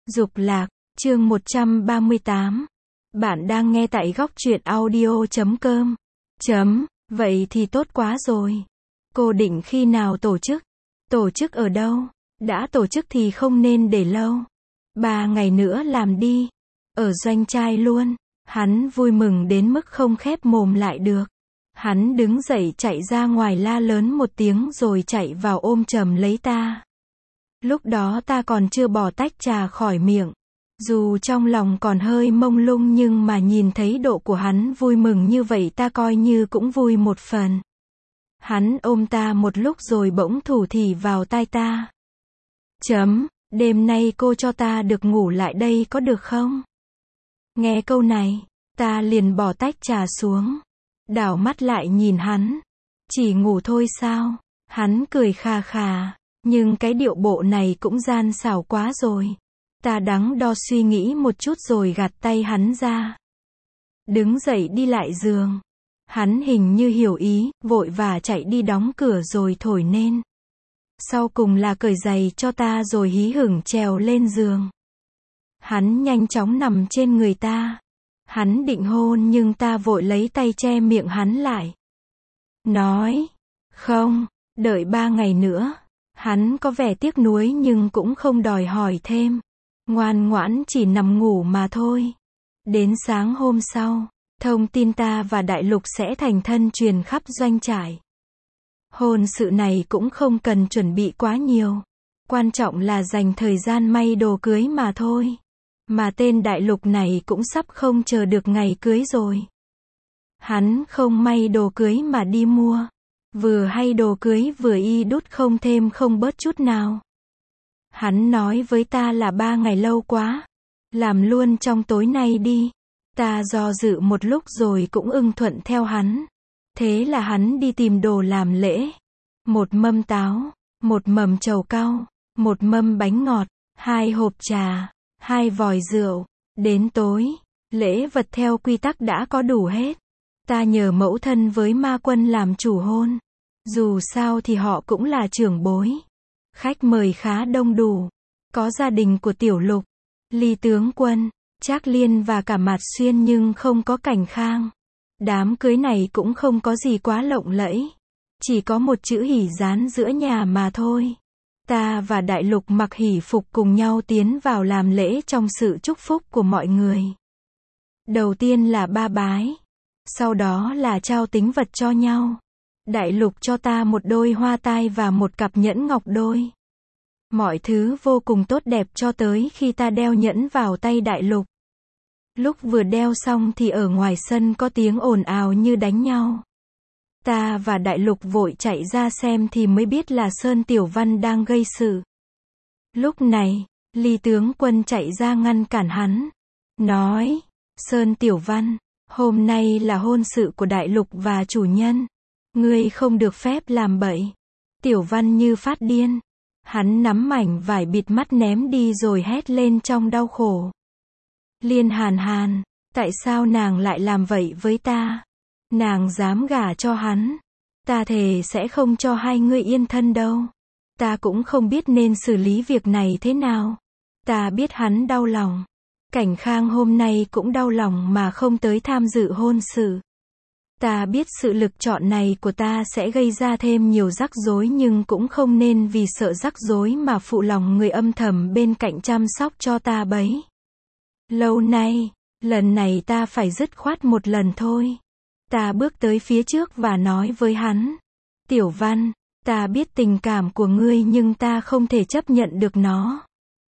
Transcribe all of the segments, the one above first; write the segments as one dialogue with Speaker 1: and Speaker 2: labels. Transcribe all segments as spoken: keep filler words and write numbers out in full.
Speaker 1: Dục lạc, chương một trăm ba mươi tám. Bạn đang nghe tại góc truyện audio chấm com. Chấm, vậy thì tốt quá rồi. Cô định khi nào tổ chức? Tổ chức ở đâu? Đã tổ chức thì không nên để lâu. Ba ngày nữa làm đi. Ở doanh trai luôn. Hắn vui mừng đến mức không khép mồm lại được. Hắn đứng dậy chạy ra ngoài la lớn một tiếng rồi chạy vào ôm chầm lấy ta. Lúc đó ta còn chưa bỏ tách trà khỏi miệng. Dù trong lòng còn hơi mông lung nhưng mà nhìn thấy độ của hắn vui mừng như vậy ta coi như cũng vui một phần. Hắn ôm ta một lúc rồi bỗng thủ thỉ vào tai ta. Chấm, đêm nay cô cho ta được ngủ lại đây có được không? Nghe câu này, ta liền bỏ tách trà xuống. Đảo mắt lại nhìn hắn. Chỉ ngủ thôi sao? Hắn cười khà khà. Nhưng cái điệu bộ này cũng gian xảo quá rồi. Ta đắn đo suy nghĩ một chút rồi gạt tay hắn ra. Đứng dậy đi lại giường. Hắn hình như hiểu ý, vội vã chạy đi đóng cửa rồi thổi nên. Sau cùng là cởi giày cho ta rồi hí hửng trèo lên giường. Hắn nhanh chóng nằm trên người ta. Hắn định hôn nhưng ta vội lấy tay che miệng hắn lại. Nói, không, đợi ba ngày nữa. Hắn có vẻ tiếc nuối nhưng cũng không đòi hỏi thêm. Ngoan ngoãn chỉ nằm ngủ mà thôi. Đến sáng hôm sau, thông tin ta và Đại Lục sẽ thành thân truyền khắp doanh trại. Hôn sự này cũng không cần chuẩn bị quá nhiều. Quan trọng là dành thời gian may đồ cưới mà thôi. Mà tên Đại Lục này cũng sắp không chờ được ngày cưới rồi. Hắn không may đồ cưới mà đi mua. Vừa hay đồ cưới vừa y đút không thêm không bớt chút nào. Hắn nói với ta là ba ngày lâu quá. Làm luôn trong tối nay đi. Ta do dự một lúc rồi cũng ưng thuận theo hắn. Thế là hắn đi tìm đồ làm lễ. Một mâm táo, một mầm trầu cau, một mâm bánh ngọt, hai hộp trà, hai vòi rượu. Đến tối, lễ vật theo quy tắc đã có đủ hết. Ta nhờ mẫu thân với ma quân làm chủ hôn. Dù sao thì họ cũng là trưởng bối. Khách mời khá đông đủ. Có gia đình của Tiểu Lục, Ly Tướng Quân, Trác Liên và cả Mạt Xuyên nhưng không có Cảnh Khang. Đám cưới này cũng không có gì quá lộng lẫy. Chỉ có một chữ hỷ dán giữa nhà mà thôi. Ta và Đại Lục mặc hỷ phục cùng nhau tiến vào làm lễ trong sự chúc phúc của mọi người. Đầu tiên là ba bái. Sau đó là trao tín vật cho nhau. Đại Lục cho ta một đôi hoa tai và một cặp nhẫn ngọc đôi. Mọi thứ vô cùng tốt đẹp cho tới khi ta đeo nhẫn vào tay Đại Lục. Lúc vừa đeo xong thì ở ngoài sân có tiếng ồn ào như đánh nhau. Ta và Đại Lục vội chạy ra xem thì mới biết là Sơn Tiểu Văn đang gây sự. Lúc này, Ly Tướng Quân chạy ra ngăn cản hắn. Nói, Sơn Tiểu Văn, hôm nay là hôn sự của Đại Lục và chủ nhân. Ngươi không được phép làm bậy. Tiểu Văn như phát điên. Hắn nắm mảnh vải bịt mắt ném đi rồi hét lên trong đau khổ. Liên Hàn Hàn, tại sao nàng lại làm vậy với ta? Nàng dám gả cho hắn. Ta thề sẽ không cho hai ngươi yên thân đâu. Ta cũng không biết nên xử lý việc này thế nào. Ta biết hắn đau lòng. Cảnh Khang hôm nay cũng đau lòng mà không tới tham dự hôn sự. Ta biết sự lựa chọn này của ta sẽ gây ra thêm nhiều rắc rối nhưng cũng không nên vì sợ rắc rối mà phụ lòng người âm thầm bên cạnh chăm sóc cho ta bấy. Lâu nay, lần này ta phải dứt khoát một lần thôi. Ta bước tới phía trước và nói với hắn. Tiểu Văn, ta biết tình cảm của ngươi nhưng ta không thể chấp nhận được nó.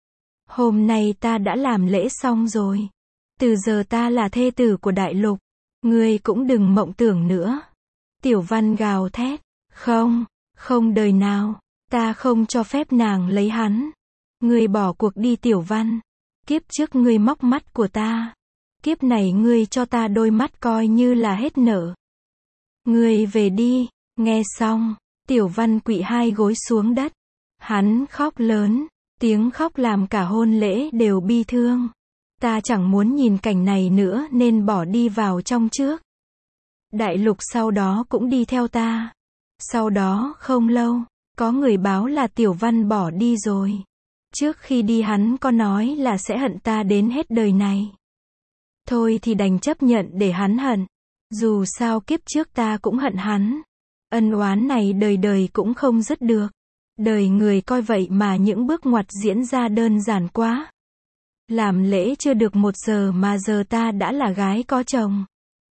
Speaker 1: Hôm nay ta đã làm lễ xong rồi. Từ giờ ta là thê tử của Đại Lục. Ngươi cũng đừng mộng tưởng nữa. Tiểu Văn gào thét. Không, không đời nào. Ta không cho phép nàng lấy hắn. Ngươi bỏ cuộc đi Tiểu Văn. Kiếp trước ngươi móc mắt của ta. Kiếp này ngươi cho ta đôi mắt coi như là hết nợ. Ngươi về đi. Nghe xong, Tiểu Văn quỵ hai gối xuống đất. Hắn khóc lớn. Tiếng khóc làm cả hôn lễ đều bi thương. Ta chẳng muốn nhìn cảnh này nữa nên bỏ đi vào trong trước. Đại Lục sau đó cũng đi theo ta. Sau đó không lâu, có người báo là Tiểu Văn bỏ đi rồi. Trước khi đi hắn có nói là sẽ hận ta đến hết đời này. Thôi thì đành chấp nhận để hắn hận. Dù sao kiếp trước ta cũng hận hắn. Ân oán này đời đời cũng không dứt được. Đời người coi vậy mà những bước ngoặt diễn ra đơn giản quá. Làm lễ chưa được một giờ mà giờ ta đã là gái có chồng.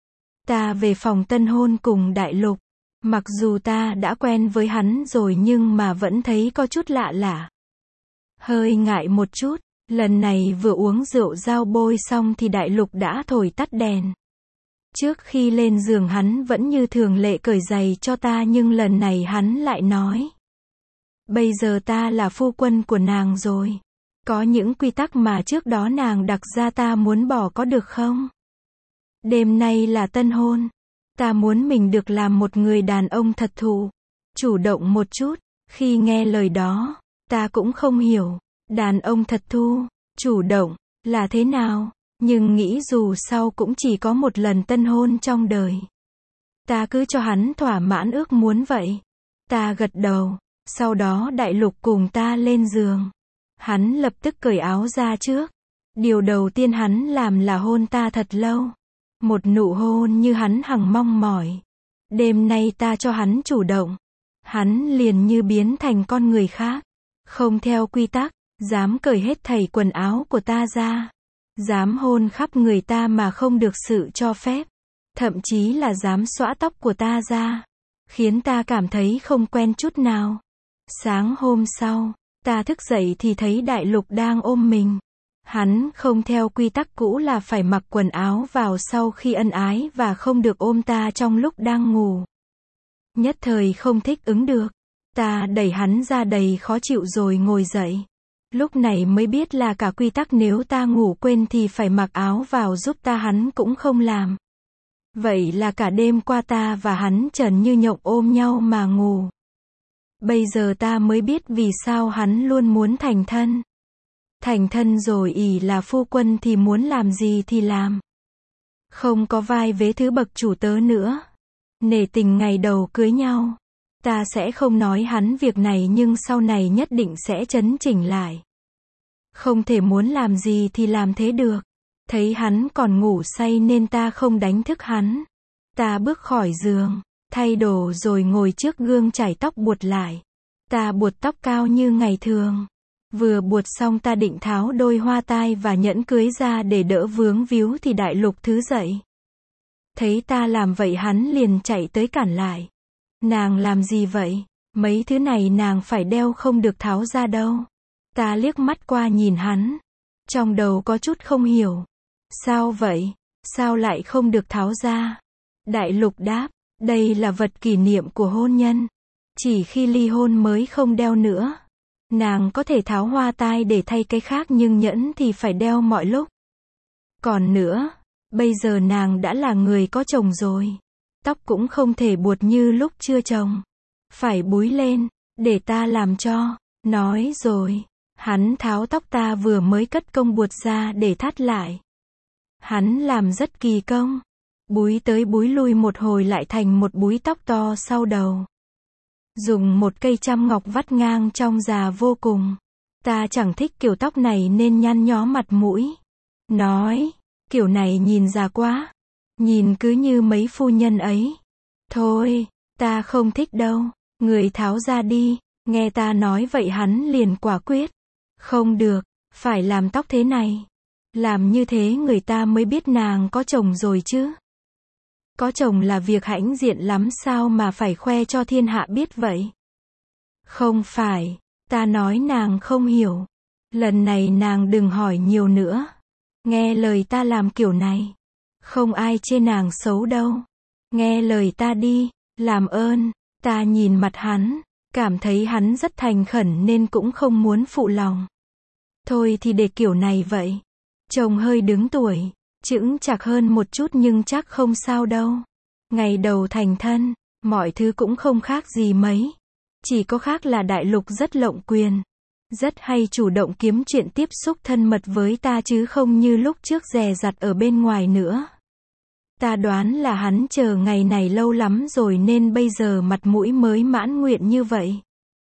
Speaker 1: Ta về phòng tân hôn cùng Đại Lục. Mặc dù ta đã quen với hắn rồi nhưng mà vẫn thấy có chút lạ lạ. Hơi ngại một chút, lần này vừa uống rượu dao bôi xong thì Đại Lục đã thổi tắt đèn. Trước khi lên giường hắn vẫn như thường lệ cởi giày cho ta nhưng lần này hắn lại nói. Bây giờ ta là phu quân của nàng rồi. Có những quy tắc mà trước đó nàng đặt ra ta muốn bỏ có được không? Đêm nay là tân hôn. Ta muốn mình được làm một người đàn ông thật thụ, chủ động một chút. Khi nghe lời đó, ta cũng không hiểu, đàn ông thật thụ, chủ động, là thế nào, nhưng nghĩ dù sau cũng chỉ có một lần tân hôn trong đời. Ta cứ cho hắn thỏa mãn ước muốn vậy. Ta gật đầu, sau đó Đại Lục cùng ta lên giường. Hắn lập tức cởi áo ra trước. Điều đầu tiên hắn làm là hôn ta thật lâu. Một nụ hôn như hắn hằng mong mỏi. Đêm nay ta cho hắn chủ động. Hắn liền như biến thành con người khác. Không theo quy tắc, dám cởi hết thảy quần áo của ta ra. Dám hôn khắp người ta mà không được sự cho phép. Thậm chí là dám xõa tóc của ta ra. Khiến ta cảm thấy không quen chút nào. Sáng hôm sau, ta thức dậy thì thấy Đại Lục đang ôm mình. Hắn không theo quy tắc cũ là phải mặc quần áo vào sau khi ân ái và không được ôm ta trong lúc đang ngủ. Nhất thời không thích ứng được. Ta đẩy hắn ra đầy khó chịu rồi ngồi dậy. Lúc này mới biết là cả quy tắc nếu ta ngủ quên thì phải mặc áo vào giúp ta hắn cũng không làm. Vậy là cả đêm qua ta và hắn trần như nhộng ôm nhau mà ngủ. Bây giờ ta mới biết vì sao hắn luôn muốn thành thân. Thành thân rồi ỷ là phu quân thì muốn làm gì thì làm. Không có vai vế thứ bậc chủ tớ nữa. Nể tình ngày đầu cưới nhau. Ta sẽ không nói hắn việc này nhưng sau này nhất định sẽ chấn chỉnh lại. Không thể muốn làm gì thì làm thế được. Thấy hắn còn ngủ say nên ta không đánh thức hắn. Ta bước khỏi giường, thay đồ rồi ngồi trước gương chải tóc buột lại. Ta buột tóc cao như ngày thường. Vừa buột xong ta định tháo đôi hoa tai và nhẫn cưới ra để đỡ vướng víu thì Đại Lục thứ dậy. Thấy ta làm vậy hắn liền chạy tới cản lại. Nàng làm gì vậy? Mấy thứ này nàng phải đeo không được tháo ra đâu. Ta liếc mắt qua nhìn hắn. Trong đầu có chút không hiểu. Sao vậy? Sao lại không được tháo ra? Đại Lục đáp, đây là vật kỷ niệm của hôn nhân. Chỉ khi ly hôn mới không đeo nữa. Nàng có thể tháo hoa tai để thay cái khác nhưng nhẫn thì phải đeo mọi lúc. Còn nữa, bây giờ nàng đã là người có chồng rồi. Tóc cũng không thể buột như lúc chưa chồng. Phải búi lên, để ta làm cho. Nói rồi, hắn tháo tóc ta vừa mới cất công buột ra để thắt lại. Hắn làm rất kỳ công. Búi tới búi lui một hồi lại thành một búi tóc to sau đầu. Dùng một cây chăm ngọc vắt ngang trong già vô cùng. Ta chẳng thích kiểu tóc này nên nhăn nhó mặt mũi. Nói, kiểu này nhìn già quá. Nhìn cứ như mấy phu nhân ấy. Thôi, ta không thích đâu. Người tháo ra đi. Nghe ta nói vậy hắn liền quả quyết. Không được, phải làm tóc thế này. Làm như thế người ta mới biết nàng có chồng rồi chứ. Có chồng là việc hãnh diện lắm sao mà phải khoe cho thiên hạ biết vậy? Không phải, ta nói nàng không hiểu. Lần này nàng đừng hỏi nhiều nữa. Nghe lời ta làm kiểu này. Không ai chê nàng xấu đâu. Nghe lời ta đi, làm ơn. Ta nhìn mặt hắn, cảm thấy hắn rất thành khẩn nên cũng không muốn phụ lòng. Thôi thì để kiểu này vậy. Chồng hơi đứng tuổi, chững chạc hơn một chút nhưng chắc không sao đâu. Ngày đầu thành thân, mọi thứ cũng không khác gì mấy. Chỉ có khác là Đại Lục rất lộng quyền. Rất hay chủ động kiếm chuyện tiếp xúc thân mật với ta chứ không như lúc trước dè dặt ở bên ngoài nữa. Ta đoán là hắn chờ ngày này lâu lắm rồi nên bây giờ mặt mũi mới mãn nguyện như vậy.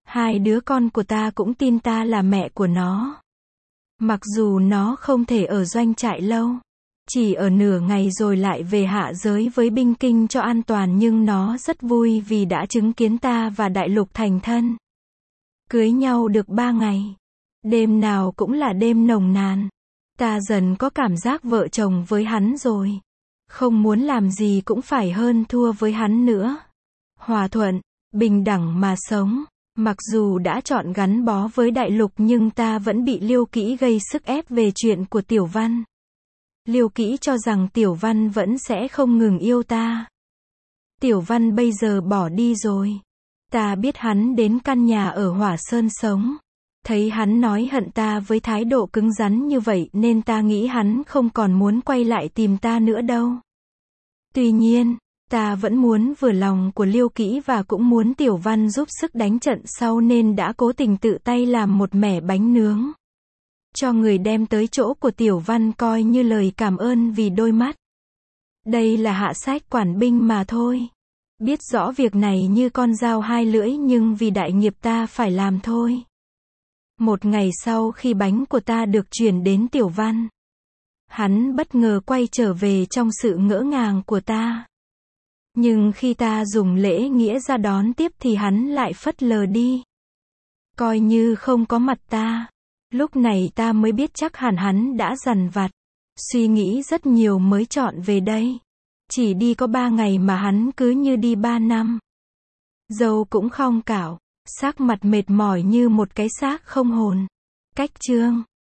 Speaker 1: Hai đứa con của ta cũng tin ta là mẹ của nó. Mặc dù nó không thể ở doanh trại lâu, chỉ ở nửa ngày rồi lại về hạ giới với binh kinh cho an toàn, nhưng nó rất vui vì đã chứng kiến ta và Đại Lục thành thân. Cưới nhau được ba ngày. Đêm nào cũng là đêm nồng nàn. Ta dần có cảm giác vợ chồng với hắn rồi. Không muốn làm gì cũng phải hơn thua với hắn nữa. Hòa thuận, bình đẳng mà sống. Mặc dù đã chọn gắn bó với Đại Lục nhưng ta vẫn bị Liêu Kỹ gây sức ép về chuyện của Tiểu Văn. Liêu Kỹ cho rằng Tiểu Văn vẫn sẽ không ngừng yêu ta. Tiểu Văn bây giờ bỏ đi rồi. Ta biết hắn đến căn nhà ở Hỏa Sơn sống. Thấy hắn nói hận ta với thái độ cứng rắn như vậy nên ta nghĩ hắn không còn muốn quay lại tìm ta nữa đâu. Tuy nhiên, ta vẫn muốn vừa lòng của Liêu Kỹ và cũng muốn Tiểu Văn giúp sức đánh trận sau nên đã cố tình tự tay làm một mẻ bánh nướng. Cho người đem tới chỗ của Tiểu Văn coi như lời cảm ơn vì đôi mắt. Đây là hạ sách quản binh mà thôi. Biết rõ việc này như con dao hai lưỡi nhưng vì đại nghiệp ta phải làm thôi. Một ngày sau khi bánh của ta được chuyển đến Tiểu Văn, hắn bất ngờ quay trở về trong sự ngỡ ngàng của ta. Nhưng khi ta dùng lễ nghĩa ra đón tiếp thì hắn lại phất lờ đi. Coi như không có mặt ta. Lúc này ta mới biết chắc hẳn hắn đã dằn vặt. Suy nghĩ rất nhiều mới chọn về đây. Chỉ đi có ba ngày mà hắn cứ như đi ba năm. Dâu cũng khom cạo, sắc mặt mệt mỏi như một cái xác không hồn. Cách chương